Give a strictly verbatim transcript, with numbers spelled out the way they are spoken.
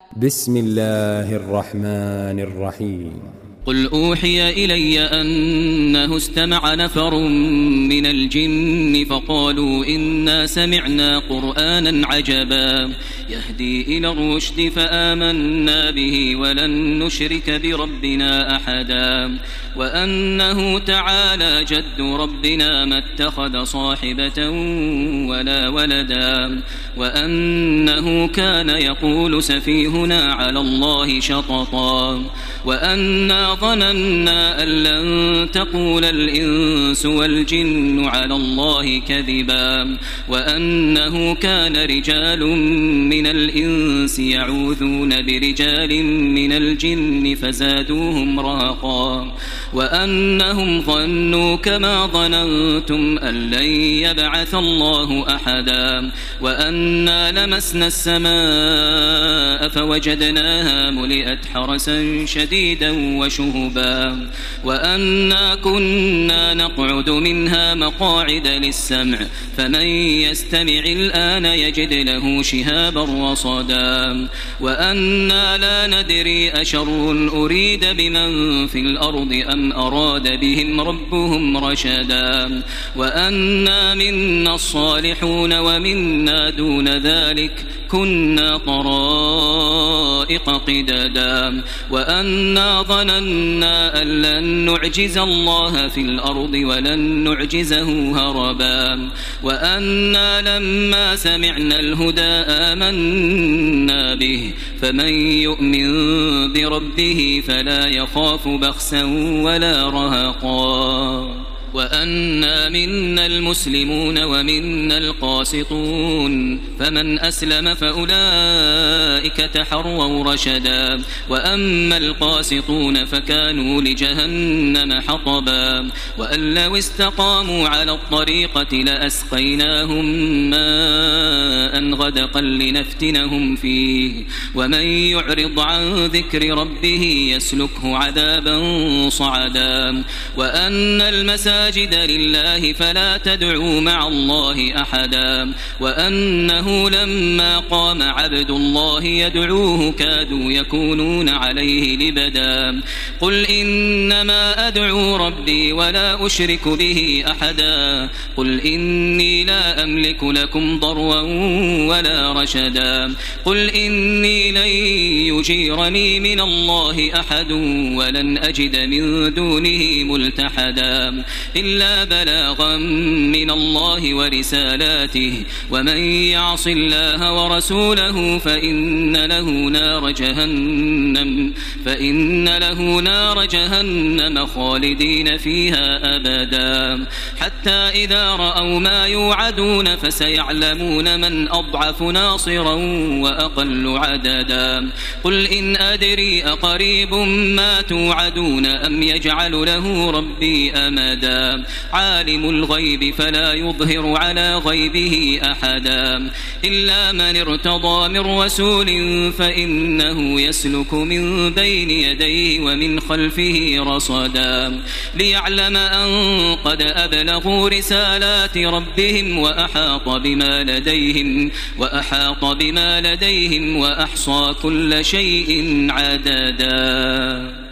بسم الله الرحمن الرحيم. قل أوحي إلي أنه استمع نفر من الجن فقالوا إنا سمعنا قرآنا عجبا يهدي إلى الرشد فآمنا به ولن نشرك بربنا أحدا وأنه تعالى جد ربنا ما اتخذ صاحبة ولا ولدا وأنه كان يقول سفيهنا على الله شططا وأنا ظننا أن لن تقول الإنس والجن على الله كذبا وأنه كان رجال من الإنس يعوذون برجال من الجن فزادوهم رهقا وأنهم ظنوا كما ظننتم أن لن يبعث الله أحدا وأنا لمسنا السماء فوجدناها ملئت حرسا شديدا وشهبا وأنا كنا نقعد منها مقاعد للسمع فمن يستمع الآن يجد له شهابا رصدا وأنا لا ندري أشر أريد بمن في الأرض أم أراد بهم ربهم رشدا وأنا منا الصالحون ومنا دون ذلك كنا طرائق قددا وأنا ظننا أن لن نعجز الله في الأرض ولن نعجزه هربا وأنا لما سمعنا الهدى آمنا به فمن يؤمن بربه فلا يخاف بخسا ولا رهقا وأنا منا المسلمون ومنا القاسطون فمن أسلم فأولئك تحروا رشدا وأما القاسطون فكانوا لجهنم حطبا وأن لو استقاموا على الطريقة لأسقيناهم ماء غدقا لنفتنهم فيه ومن يعرض عن ذكر ربه يسلكه عذابا صعدا وأن المساجد المساجد لله فلا تدعوا مع الله أحدا وأنه لما قام عبد الله يدعوه كادوا يكونون عليه لبدا قل إنما أدعو ربي ولا أشرك به أحدا قل إني لا أملك لكم ضرا ولا رشدا قل إني لن يجيرني من الله أحد ولن أجد من دونه ملتحدا إلا بلاغا من الله ورسالاته ومن يعص الله ورسوله فإن له نار جهنم فإن له نار جهنم خالدين فيها أبدا حتى إذا رأوا ما يوعدون فسيعلمون من أضعف ناصرا وأقل عددا قل إن أدري أقريب ما توعدون أم يجعل له ربي أمدا عالم الغيب فلا يظهر على غيبه أحدا إلا من ارتضى من رسول فإنه يسلك من بين يديه ومن خلفه رصدا ليعلم أن قد أبلغوا رسالات ربهم وأحاط بما لديهم وأحاط بما لديهم وأحصى كل شيء عددا.